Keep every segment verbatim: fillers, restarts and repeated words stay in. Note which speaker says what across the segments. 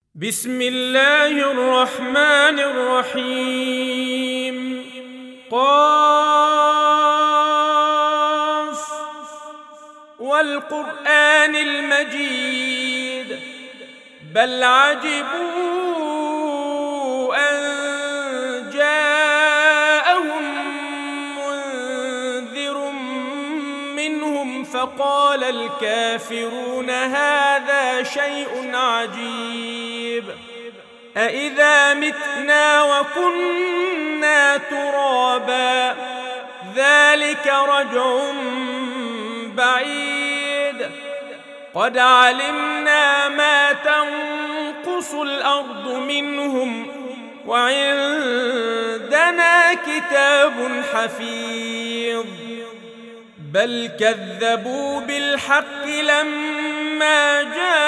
Speaker 1: بسم الله الرحمن الرحيم. قاف والقرآن المجيد بل عجبوا أن جاءهم منذر منهم فقال الكافرون هذا شيء عجيب أإذا متنا وكنا ترابا ذلك رجع بعيد قد علمنا ما تنقص الأرض منهم وعندنا كتاب حفيظ بل كذبوا بالحق لما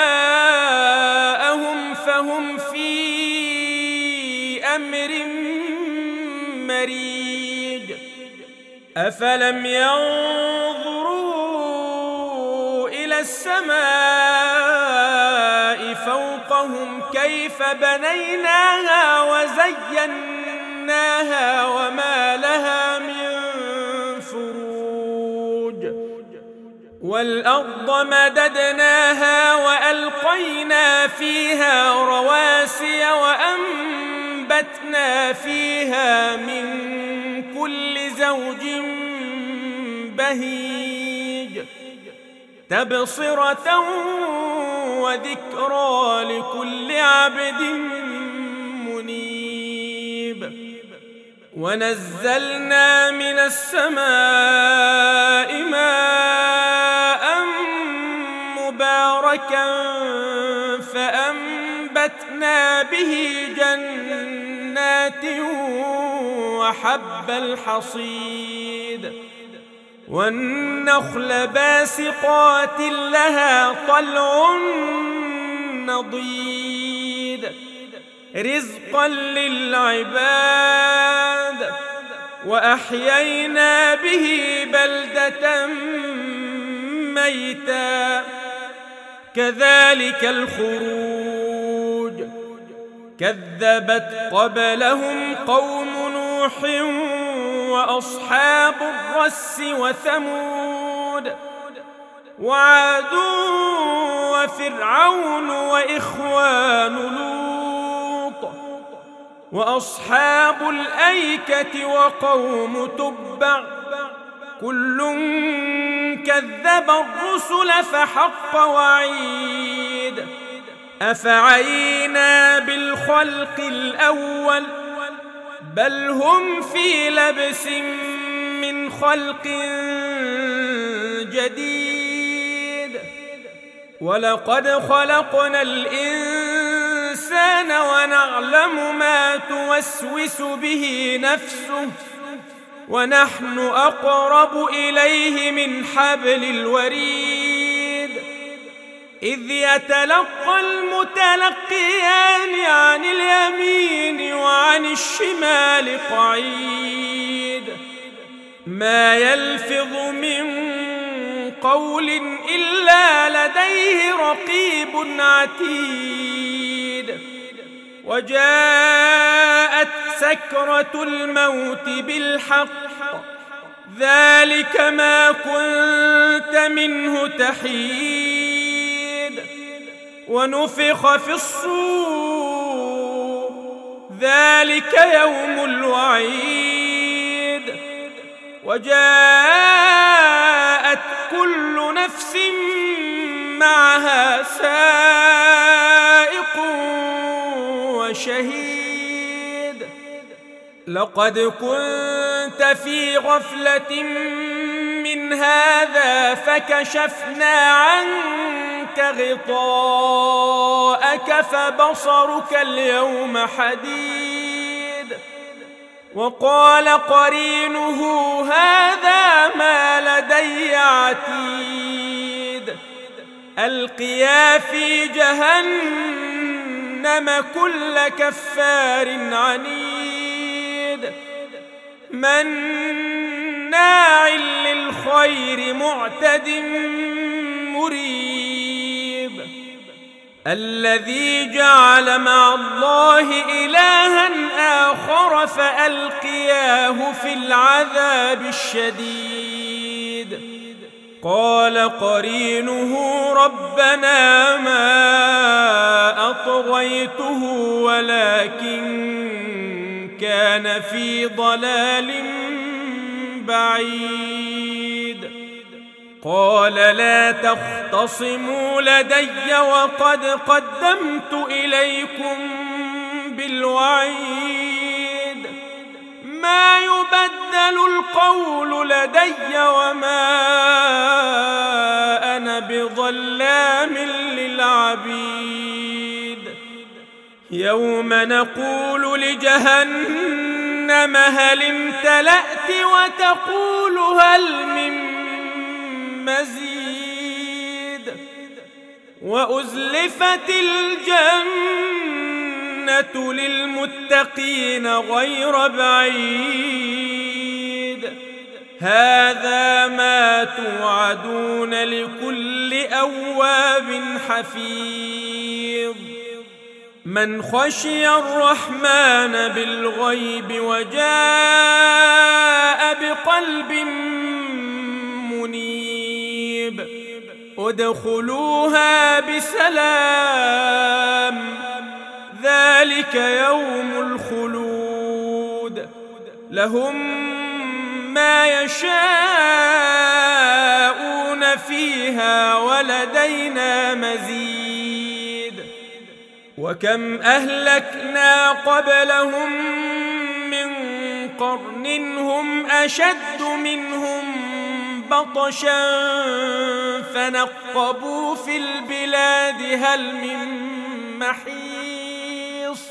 Speaker 1: جاءهم فهم في أمر مريج أفلم ينظروا إلى السماء فوقهم كيف بنيناها وزيناها وما لها من فروج والأرض مددناها وألقينا فيها رواسي وأنبتنا فيها من كل زوج بهيج تبصرة وذكرى لكل عبد منيب ونزلنا من السماء ماء مباركا فأنبتنا به جنات وحب الحصيد والنخل باسقات لها طلع نضيد رزقا للعباد وأحيينا به بلدة ميتا كذلك الخروج كذبت قبلهم قوم نوح وأصحاب الرس وثمود وعاد وفرعون وإخوان لوط وأصحاب الأيكة وقوم تبع كل كذب الرسل فحق وعيد أفعينا بالخلق الأول بل هم في لبس من خلق جديد ولقد خلقنا الإنسان ونعلم ما توسوس به نفسه ونحن أقرب إليه من حبل الوريد إذ يتلقى المتلقيان عن اليمين وعن الشمال قعيد ما يلفظ من قول إلا لديه رقيب عتيد وجاءت سكرة الموت بالحق ذلك ما كنت منه تحيد ونفخ في الصور ذلك يوم الوعيد وجاءت كل نفس معها سائق وشهيد لقد كنت في غفلة من هذا فكشفنا عنك غطاءك فبصرك اليوم حديد وقال قرينه هذا ما لدي عتيد ألقيا في جهنم كل كفار عنيد مناع للخير معتد مريب الذي جعل مع الله إلها آخر فألقياه في العذاب الشديد قال قرينه ربنا ما أطغيته ولكن كان في ضلال بعيد قال لا تختصموا لدي وقد قدمت إليكم بالوعيد ما يبدل القول لدي وما أنا بظلام للعبيد يوم نقول لجهنم هل امتلأت وتقول هل من مزيد وأزلفت الجنة للمتقين غير بعيد هذا ما توعدون لكل أواب حفيظ من خشي الرحمن بالغيب وجاء بقلب منيب ادخلوها بسلام ذلك يوم الخلود لهم ما يشاءون فيها ولدينا مزيد وكم أهلكنا قبلهم من قرن هم أشد منهم بطشا فنقبوا في البلاد هل من محيص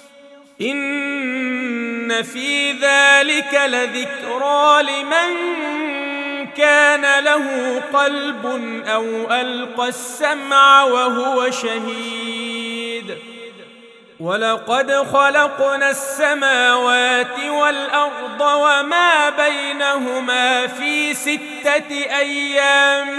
Speaker 1: إن في ذلك لذكرى لمن كان له قلب أو ألقى السمع وهو شهيد ولقد خلقنا السماوات والأرض وما بينهما في ستة أيام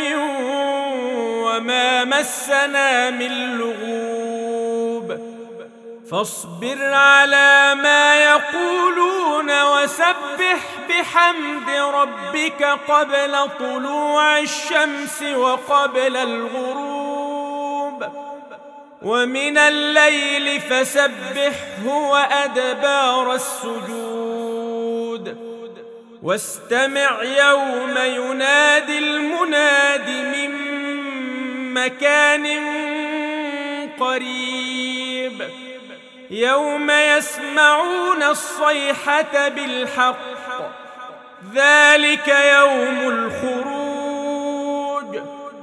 Speaker 1: وما مسنا من لغوب فاصبر على ما يقولون وسبح بحمد ربك قبل طلوع الشمس وقبل الغروب ومن الليل فسبحه وأدبار السجود واستمع يوم ينادي المناد من مكان قريب يوم يسمعون الصيحة بالحق ذلك يوم الخروج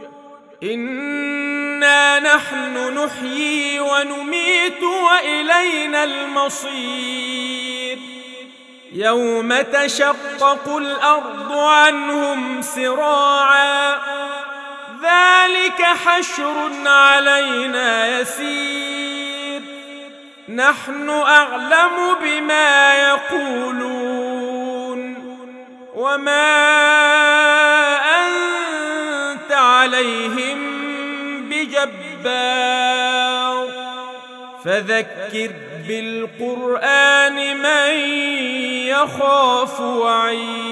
Speaker 1: إنا نحن نحيي ونميت وإلينا المصير يوم تشقق الأرض عنهم سراعا ذلك حشر علينا يسير نحن أعلم بما يقولون وما أنت عليهم بجبار فذكر بالقرآن من يخاف وعيد